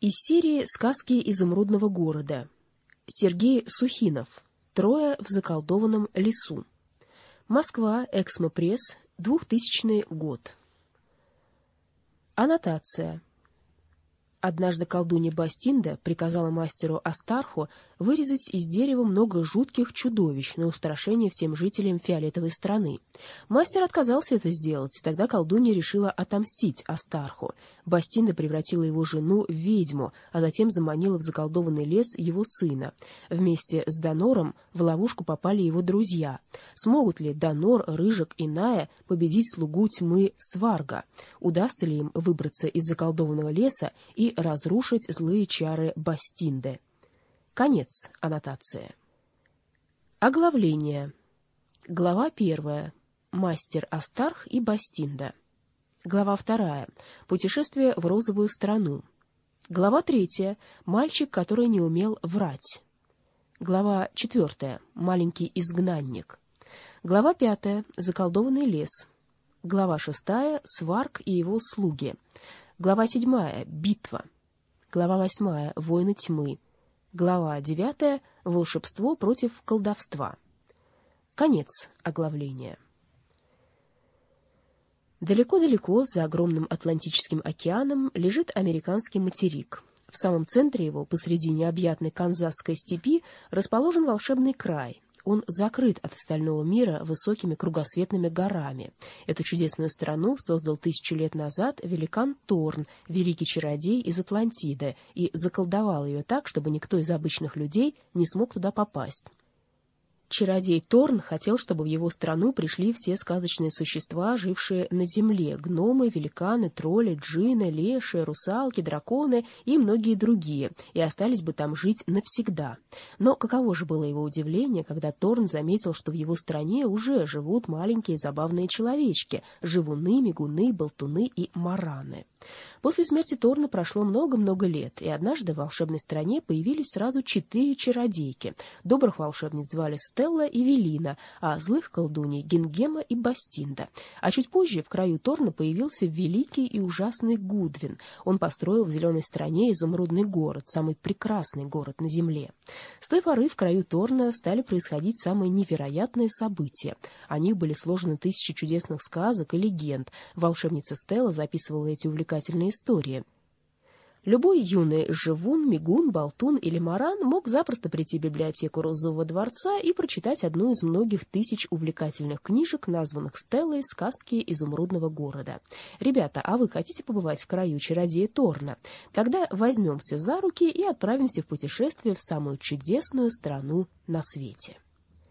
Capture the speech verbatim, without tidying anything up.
Из серии «Сказки изумрудного города». Сергей Сухинов. «Трое в заколдованном лесу». Москва. Эксмо-пресс. двухтысячный год. Аннотация. Однажды колдунья Бастинда приказала мастеру Астарху вырезать из дерева много жутких чудовищ на устрашение всем жителям фиолетовой страны. Мастер отказался это сделать, тогда колдунья решила отомстить Астарху. Бастинда превратила его жену в ведьму, а затем заманила в заколдованный лес его сына. Вместе с Донором в ловушку попали его друзья. Смогут ли Донор, Рыжик и Ная победить слугу тьмы Сварга? Удастся ли им выбраться из заколдованного леса и разрушить злые чары Бастинды? Конец аннотации. Оглавление. Глава первая. Мастер Астарх и Бастинда. Глава вторая. Путешествие в розовую страну. Глава третья. Мальчик, который не умел врать. Глава четвертая. Маленький изгнанник. Глава пятая. Заколдованный лес. Глава шестая. Сварг и его слуги. Глава седьмая. Битва. Глава восьмая. Войны тьмы. Глава девятая. Волшебство против колдовства. Конец оглавления. Далеко-далеко, за огромным Атлантическим океаном, лежит американский материк. В самом центре его, посреди необъятной канзасской степи, расположен волшебный край. Он закрыт от остального мира высокими кругосветными горами. Эту чудесную страну создал тысячу лет назад великан Торн, великий чародей из Атлантиды, и заколдовал ее так, чтобы никто из обычных людей не смог туда попасть. Чародей Торн хотел, чтобы в его страну пришли все сказочные существа, жившие на земле: гномы, великаны, тролли, джинны, леши, русалки, драконы и многие другие, и остались бы там жить навсегда. Но каково же было его удивление, когда Торн заметил, что в его стране уже живут маленькие забавные человечки — живуны, мигуны, болтуны и мараны. После смерти Торна прошло много-много лет, и однажды в волшебной стране появились сразу четыре чародейки. Добрых волшебниц звали Стелла и Велина, а злых колдуней — Гингема и Бастинда. А чуть позже в краю Торна появился великий и ужасный Гудвин. Он построил в зеленой стране изумрудный город, самый прекрасный город на земле. С той поры в краю Торна стали происходить самые невероятные события. О них были сложены тысячи чудесных сказок и легенд. Волшебница Стелла записывала эти увлекательные истории. Любой юный живун, мигун, болтун или маран мог запросто прийти в библиотеку Розового дворца и прочитать одну из многих тысяч увлекательных книжек, названных Стеллой «Сказки изумрудного города». Ребята, а вы хотите побывать в краю чародея Торна? Тогда возьмемся за руки и отправимся в путешествие в самую чудесную страну на свете.